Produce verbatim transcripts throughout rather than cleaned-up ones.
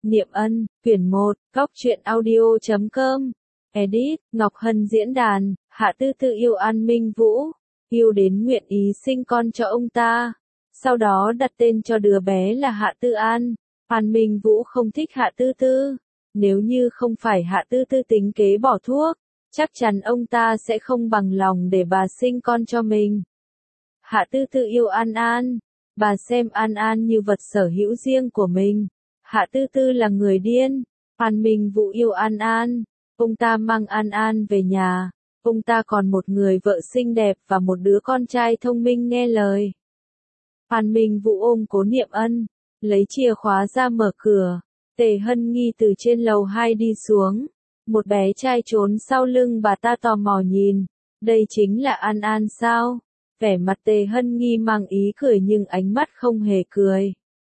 Niệm Ân, quyển một, góc truyện audio chấm com. Edit, Ngọc Hân diễn đàn, Hạ Tư Tư yêu An Minh Vũ, yêu đến nguyện ý sinh con cho ông ta. Sau đó đặt tên cho đứa bé là Hạ Tư An. An Minh Vũ không thích Hạ Tư Tư. Nếu như không phải Hạ Tư Tư tính kế bỏ thuốc, chắc chắn ông ta sẽ không bằng lòng để bà sinh con cho mình. Hạ Tư Tư yêu An An. Bà xem An An như vật sở hữu riêng của mình. Hạ Tư Tư là người điên. An Minh Vũ yêu An An. Ông ta mang An An về nhà. Ông ta còn một người vợ xinh đẹp và một đứa con trai thông minh nghe lời. An Minh Vũ ôm Cố Niệm Ân, lấy chìa khóa ra mở cửa. Tề Hân Nghi từ trên lầu hai đi xuống. Một bé trai trốn sau lưng bà ta tò mò nhìn. Đây chính là An An sao? Vẻ mặt Tề Hân Nghi mang ý cười nhưng ánh mắt không hề cười.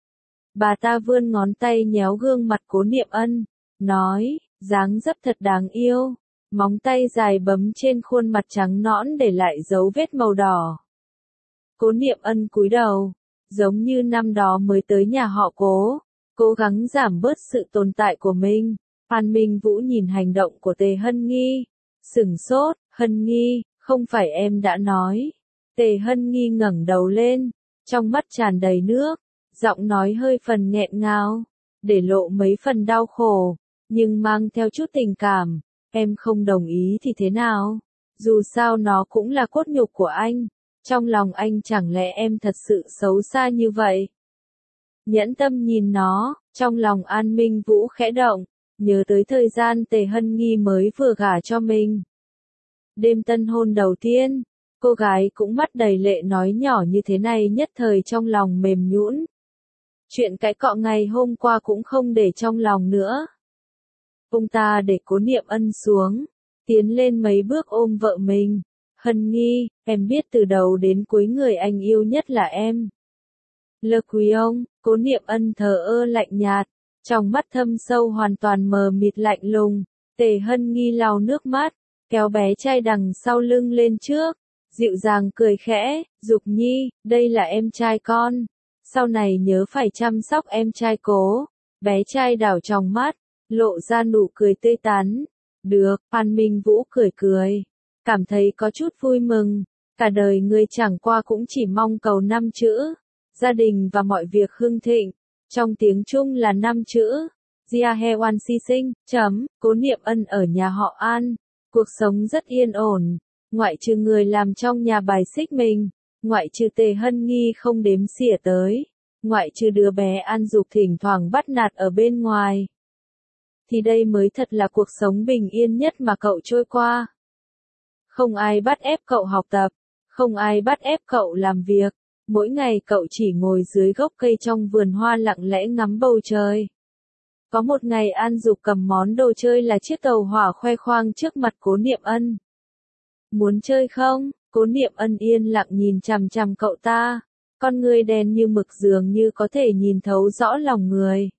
Bà ta vươn ngón tay nhéo gương mặt Cố Niệm Ân, nói, dáng dấp thật đáng yêu. Móng tay dài bấm trên khuôn mặt trắng nõn để lại dấu vết màu đỏ. Cố Niệm Ân cúi đầu, giống như năm đó mới tới nhà họ Cố, cố gắng giảm bớt sự tồn tại của mình. An Minh Vũ nhìn hành động của Tề Hân Nghi, sửng sốt. Hân Nghi, không phải em đã nói. Tề Hân Nghi ngẩng đầu lên, trong mắt tràn đầy nước, giọng nói hơi phần nghẹn ngào, để lộ mấy phần đau khổ, nhưng mang theo chút tình cảm. Em không đồng ý thì thế nào? Dù sao nó cũng là cốt nhục của anh. Trong lòng anh chẳng lẽ em thật sự xấu xa như vậy? Nhẫn tâm nhìn nó, trong lòng An Minh Vũ khẽ động, nhớ tới thời gian Tề Hân Nghi mới vừa gả cho mình. Đêm tân hôn đầu tiên, cô gái cũng mắt đầy lệ nói nhỏ như thế này nhất thời trong lòng mềm nhũn. Chuyện cãi cọ ngày hôm qua cũng không để trong lòng nữa. Ông ta để Cố Niệm Ân xuống, tiến lên mấy bước ôm vợ mình. Hân Nghi, em biết từ đầu đến cuối người anh yêu nhất là em. Le quý ông, Cố Niệm Ân thờ ơ lạnh nhạt, trong mắt thâm sâu hoàn toàn mờ mịt lạnh lùng. Tề Hân Nghi lau nước mắt, kéo bé trai đằng sau lưng lên trước, dịu dàng cười khẽ, Dục Nhi, đây là em trai con. Sau này nhớ phải chăm sóc em trai Cố. Bé trai đảo tròng mắt, lộ ra nụ cười tươi tắn. Được, An Minh Vũ cười cười, cảm thấy có chút vui mừng. Cả đời người chẳng qua cũng chỉ mong cầu năm chữ, gia đình và mọi việc hưng thịnh. Trong tiếng Trung là năm chữ, Gia Hewan si sinh, chấm, Cố Niệm Ân ở nhà họ An. Cuộc sống rất yên ổn, ngoại trừ người làm trong nhà bài xích mình, ngoại trừ Tề Hân Nghi không đếm xỉa tới, ngoại trừ đứa bé An Dục thỉnh thoảng bắt nạt ở bên ngoài. Thì đây mới thật là cuộc sống bình yên nhất mà cậu trôi qua. Không ai bắt ép cậu học tập, không ai bắt ép cậu làm việc, mỗi ngày cậu chỉ ngồi dưới gốc cây trong vườn hoa lặng lẽ ngắm bầu trời. Có một ngày An Dục cầm món đồ chơi là chiếc tàu hỏa khoe khoang trước mặt Cố Niệm Ân. Muốn chơi không? Cố Niệm Ân yên lặng nhìn chằm chằm cậu ta, con người đen như mực dường như có thể nhìn thấu rõ lòng người.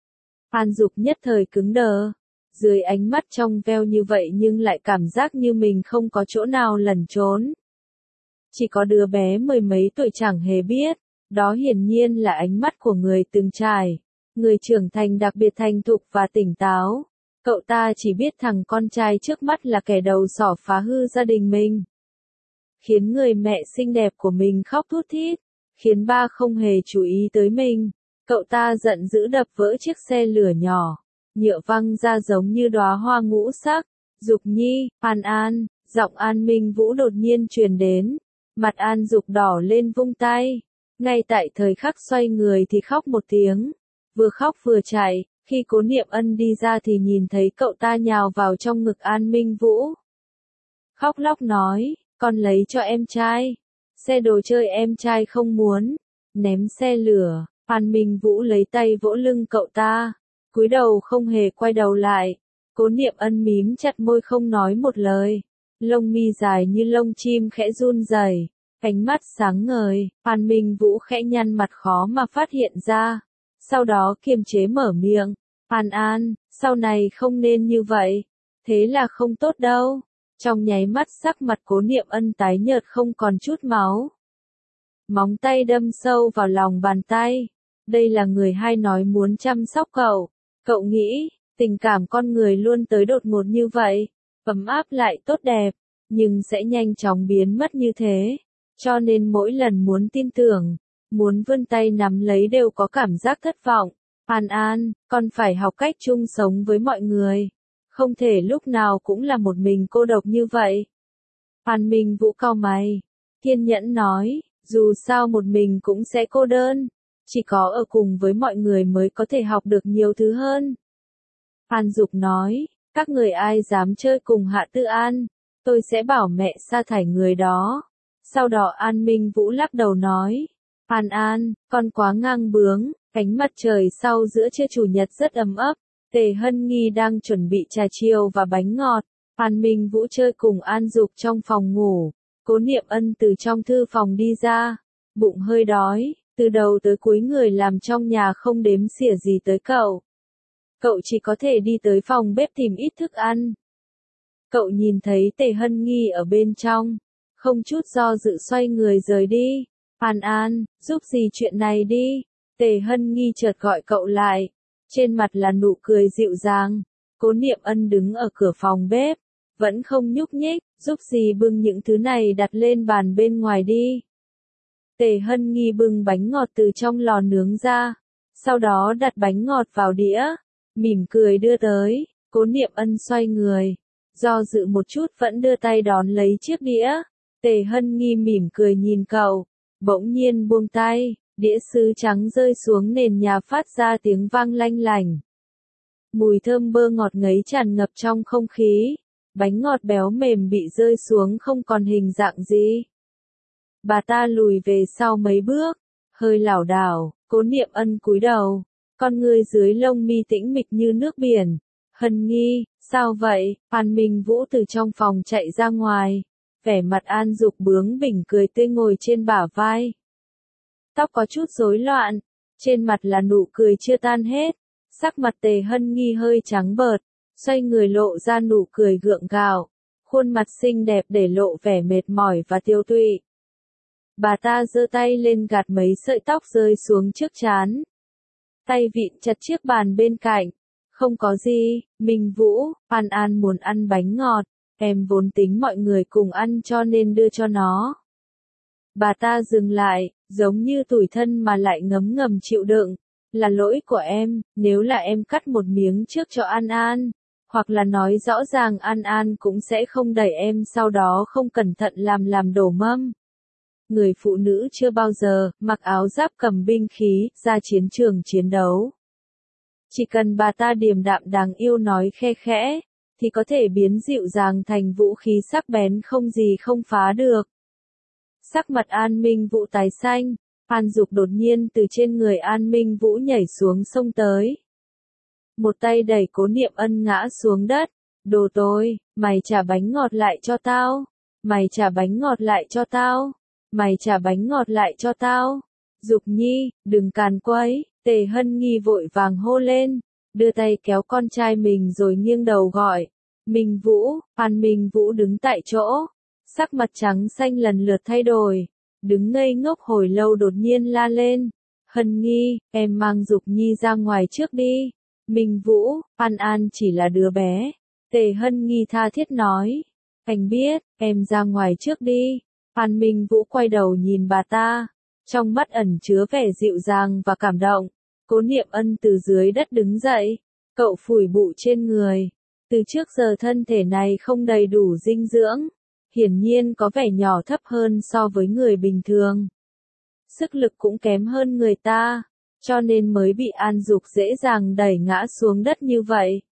An Dục nhất thời cứng đờ, dưới ánh mắt trong veo như vậy nhưng lại cảm giác như mình không có chỗ nào lẩn trốn. Chỉ có đứa bé mười mấy tuổi chẳng hề biết, đó hiển nhiên là ánh mắt của người từng trải, người trưởng thành đặc biệt thành thục và tỉnh táo. Cậu ta chỉ biết thằng con trai trước mắt là kẻ đầu sỏ phá hư gia đình mình, khiến người mẹ xinh đẹp của mình khóc thút thít, khiến ba không hề chú ý tới mình. Cậu ta giận dữ đập vỡ chiếc xe lửa nhỏ, nhựa văng ra giống như đóa hoa ngũ sắc. Dục Nhi, An An, giọng An Minh Vũ đột nhiên truyền đến, mặt An Dục đỏ lên vung tay, ngay tại thời khắc xoay người thì khóc một tiếng, vừa khóc vừa chạy. Khi Cố Niệm Ân đi ra thì nhìn thấy cậu ta nhào vào trong ngực An Minh Vũ, khóc lóc nói, con lấy cho em trai, xe đồ chơi em trai không muốn, ném xe lửa. An Minh Vũ lấy tay vỗ lưng cậu ta, cúi đầu không hề quay đầu lại. Cố Niệm Ân mím chặt môi không nói một lời, lông mi dài như lông chim khẽ run rẩy, ánh mắt sáng ngời. An Minh Vũ khẽ nhăn mặt khó mà phát hiện ra, sau đó kiềm chế mở miệng, An An, sau này không nên như vậy, thế là không tốt đâu. Trong nháy mắt sắc mặt Cố Niệm Ân tái nhợt không còn chút máu. Móng tay đâm sâu vào lòng bàn tay. Đây là người hay nói muốn chăm sóc cậu, Cậu nghĩ, tình cảm con người luôn tới đột ngột như vậy, ấm áp lại tốt đẹp, nhưng sẽ nhanh chóng biến mất như thế. Cho nên mỗi lần muốn tin tưởng, muốn vươn tay nắm lấy đều có cảm giác thất vọng. An An, con phải học cách chung sống với mọi người. Không thể lúc nào cũng là một mình cô độc như vậy. An Minh Vũ cau mày, kiên nhẫn nói, dù sao một mình cũng sẽ cô đơn. Chỉ có ở cùng với mọi người mới có thể học được nhiều thứ hơn. An Dục nói, các người ai dám chơi cùng Hạ Tư An, tôi sẽ bảo mẹ sa thải người đó. Sau đó An Minh Vũ lắc đầu nói, An An, con quá ngang bướng, ánh mặt trời sau giữa trưa chủ nhật rất ấm ấp. Tề Hân Nghi đang chuẩn bị trà chiều và bánh ngọt. An Minh Vũ chơi cùng An Dục trong phòng ngủ. Cố Niệm Ân từ trong thư phòng đi ra, bụng hơi đói, từ đầu tới cuối người làm trong nhà không đếm xỉa gì tới cậu. Cậu chỉ có thể đi tới phòng bếp tìm ít thức ăn. Cậu nhìn thấy Tề Hân Nghi ở bên trong, không chút do dự xoay người rời đi. An An, giúp gì chuyện này đi. Tề Hân Nghi chợt gọi cậu lại, trên mặt là nụ cười dịu dàng. Cố Niệm Ân đứng ở cửa phòng bếp, vẫn không nhúc nhích, giúp gì bưng những thứ này đặt lên bàn bên ngoài đi. Tề Hân Nghi bưng bánh ngọt từ trong lò nướng ra, sau đó đặt bánh ngọt vào đĩa, mỉm cười đưa tới. Cố Niệm Ân xoay người, do dự một chút vẫn đưa tay đón lấy chiếc đĩa. Tề Hân Nghi mỉm cười nhìn cậu, bỗng nhiên buông tay, đĩa sứ trắng rơi xuống nền nhà phát ra tiếng vang lanh lảnh. Mùi thơm bơ ngọt ngấy tràn ngập trong không khí, bánh ngọt béo mềm bị rơi xuống không còn hình dạng gì. Bà ta lùi về sau mấy bước, hơi lảo đảo. Cố Niệm Ân cúi đầu, con ngươi dưới lông mi tĩnh mịch như nước biển. Hân Nghi, sao vậy? An Minh Vũ từ trong phòng chạy ra ngoài, vẻ mặt An Dục bướng bỉnh cười tươi ngồi trên bả vai. Tóc có chút rối loạn, trên mặt là nụ cười chưa tan hết. Sắc mặt Tề Hân Nghi hơi trắng bợt, xoay người lộ ra nụ cười gượng gạo, khuôn mặt xinh đẹp để lộ vẻ mệt mỏi và tiêu tụy. Bà ta giơ tay lên gạt mấy sợi tóc rơi xuống trước trán. Tay vịn chặt chiếc bàn bên cạnh. Không có gì, Minh Vũ, An An muốn ăn bánh ngọt, em vốn tính mọi người cùng ăn cho nên đưa cho nó. Bà ta dừng lại, giống như tủi thân mà lại ngấm ngầm chịu đựng. Là lỗi của em, nếu là em cắt một miếng trước cho An An, hoặc là nói rõ ràng An An cũng sẽ không đẩy em sau đó không cẩn thận làm làm đổ mâm. Người phụ nữ chưa bao giờ mặc áo giáp cầm binh khí, ra chiến trường chiến đấu. Chỉ cần bà ta điềm đạm đáng yêu nói khe khẽ, thì có thể biến dịu dàng thành vũ khí sắc bén không gì không phá được. Sắc mặt An Minh Vũ tái xanh, An Dục đột nhiên từ trên người An Minh Vũ nhảy xuống sông tới. Một tay đẩy Cố Niệm Ân ngã xuống đất. Đồ tôi, mày trả bánh ngọt lại cho tao. Mày trả bánh ngọt lại cho tao. Mày trả bánh ngọt lại cho tao. Dục Nhi, đừng càn quấy. Tề Hân Nghi vội vàng hô lên, đưa tay kéo con trai mình rồi nghiêng đầu gọi. Minh Vũ. An Minh Vũ đứng tại chỗ, sắc mặt trắng xanh lần lượt thay đổi, đứng ngây ngốc hồi lâu đột nhiên la lên. Hân Nghi, em mang Dục Nhi ra ngoài trước đi. Minh Vũ, An An chỉ là đứa bé. Tề Hân Nghi tha thiết nói. Anh biết, em ra ngoài trước đi. An Minh Vũ quay đầu nhìn bà ta, trong mắt ẩn chứa vẻ dịu dàng và cảm động. Cố Niệm Ân từ dưới đất đứng dậy, cậu phủi bụi trên người. Từ trước giờ thân thể này không đầy đủ dinh dưỡng, hiển nhiên có vẻ nhỏ thấp hơn so với người bình thường. Sức lực cũng kém hơn người ta, cho nên mới bị An Dục dễ dàng đẩy ngã xuống đất như vậy.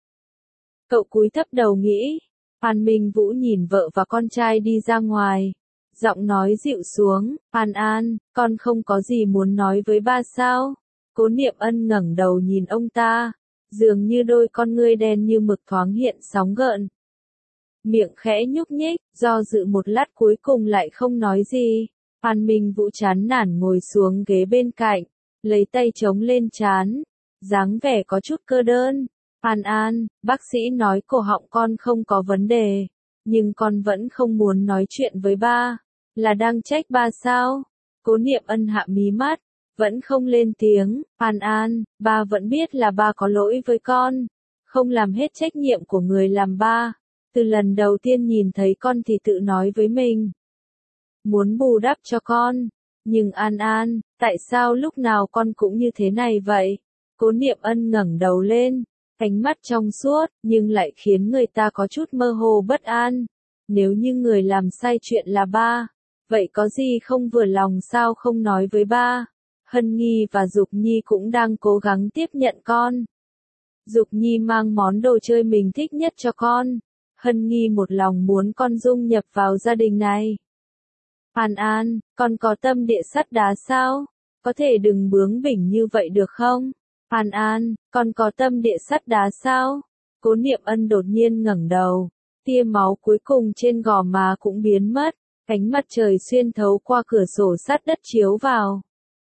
Cậu cúi thấp đầu nghĩ. An Minh Vũ nhìn vợ và con trai đi ra ngoài, giọng nói dịu xuống. An An, con không có gì muốn nói với ba sao? Cố Niệm Ân ngẩng đầu nhìn ông ta, dường như đôi con ngươi đen như mực thoáng hiện sóng gợn. Miệng khẽ nhúc nhích, do dự một lát cuối cùng lại không nói gì. An Minh Vũ chán nản ngồi xuống ghế bên cạnh, lấy tay chống lên trán, dáng vẻ có chút cơ đơn. An An, bác sĩ nói cổ họng con không có vấn đề, nhưng con vẫn không muốn nói chuyện với ba, là đang trách ba sao? Cố Niệm Ân hạ mí mắt, vẫn không lên tiếng. An An, ba vẫn biết là ba có lỗi với con, không làm hết trách nhiệm của người làm ba. Từ lần đầu tiên nhìn thấy con thì tự nói với mình, muốn bù đắp cho con. Nhưng An An, tại sao lúc nào con cũng như thế này vậy? Cố Niệm Ân ngẩng đầu lên, ánh mắt trong suốt, nhưng lại khiến người ta có chút mơ hồ bất an. Nếu như người làm sai chuyện là ba, vậy có gì không vừa lòng sao không nói với ba? Hân Nghi và Dục Nhi cũng đang cố gắng tiếp nhận con. Dục Nhi mang món đồ chơi mình thích nhất cho con. Hân Nghi một lòng muốn con dung nhập vào gia đình này. An An, con có tâm địa sắt đá sao? Có thể đừng bướng bỉnh như vậy được không? An An, con có tâm địa sắt đá sao? Cố Niệm Ân đột nhiên ngẩng đầu, tia máu cuối cùng trên gò má cũng biến mất, ánh mặt trời xuyên thấu qua cửa sổ sắt đất chiếu vào.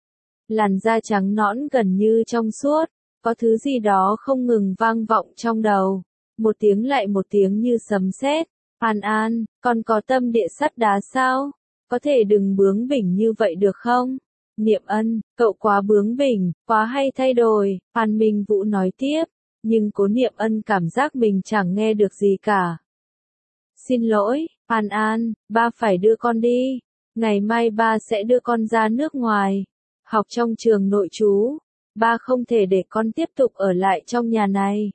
Làn da trắng nõn gần như trong suốt, có thứ gì đó không ngừng vang vọng trong đầu, một tiếng lại một tiếng như sấm sét. An An, con có tâm địa sắt đá sao? Có thể đừng bướng bỉnh như vậy được không? Niệm Ân, cậu quá bướng bỉnh, quá hay thay đổi, An Minh Vũ nói tiếp, nhưng Cố Niệm Ân cảm giác mình chẳng nghe được gì cả. Xin lỗi, An An, ba phải đưa con đi, ngày mai ba sẽ đưa con ra nước ngoài, học trong trường nội trú, ba không thể để con tiếp tục ở lại trong nhà này.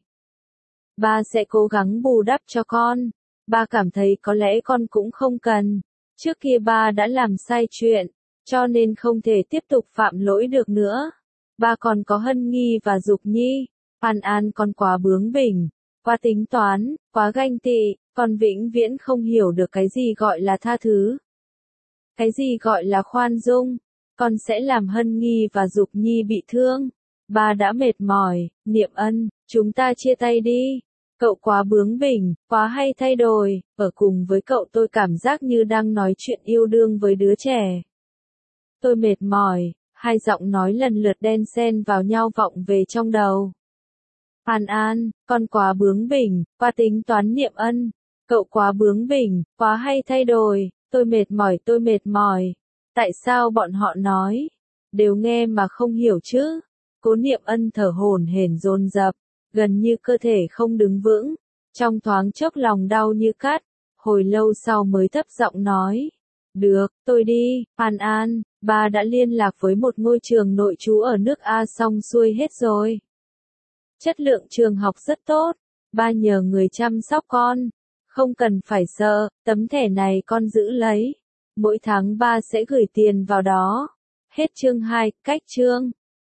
Ba sẽ cố gắng bù đắp cho con, ba cảm thấy có lẽ con cũng không cần. Trước kia ba đã làm sai chuyện, cho nên không thể tiếp tục phạm lỗi được nữa. Ba còn có Hân Nghi và Dục Nhi. An An con quá bướng bỉnh, quá tính toán, quá ganh tị, con vĩnh viễn không hiểu được cái gì gọi là tha thứ. Cái gì gọi là khoan dung, con sẽ làm Hân Nghi và Dục Nhi bị thương. Ba đã mệt mỏi, Niệm Ân, chúng ta chia tay đi. Cậu quá bướng bỉnh, quá hay thay đổi, ở cùng với cậu tôi cảm giác như đang nói chuyện yêu đương với đứa trẻ. Tôi mệt mỏi, hai giọng nói lần lượt đan xen vào nhau vọng về trong đầu. An An, con quá bướng bỉnh, quá tính toán. Niệm Ân, cậu quá bướng bỉnh, quá hay thay đổi, tôi mệt mỏi tôi mệt mỏi. Tại sao bọn họ nói, đều nghe mà không hiểu chứ? Cố Niệm Ân thở hổn hển dồn dập, gần như cơ thể không đứng vững, trong thoáng chốc lòng đau như cắt, hồi lâu sau mới thấp giọng nói, được, tôi đi. An An, ba đã liên lạc với một ngôi trường nội trú ở nước A xong xuôi hết rồi. Chất lượng trường học rất tốt, ba nhờ người chăm sóc con, không cần phải sợ, tấm thẻ này con giữ lấy, mỗi tháng ba sẽ gửi tiền vào đó. Hết chương hai, cách chương.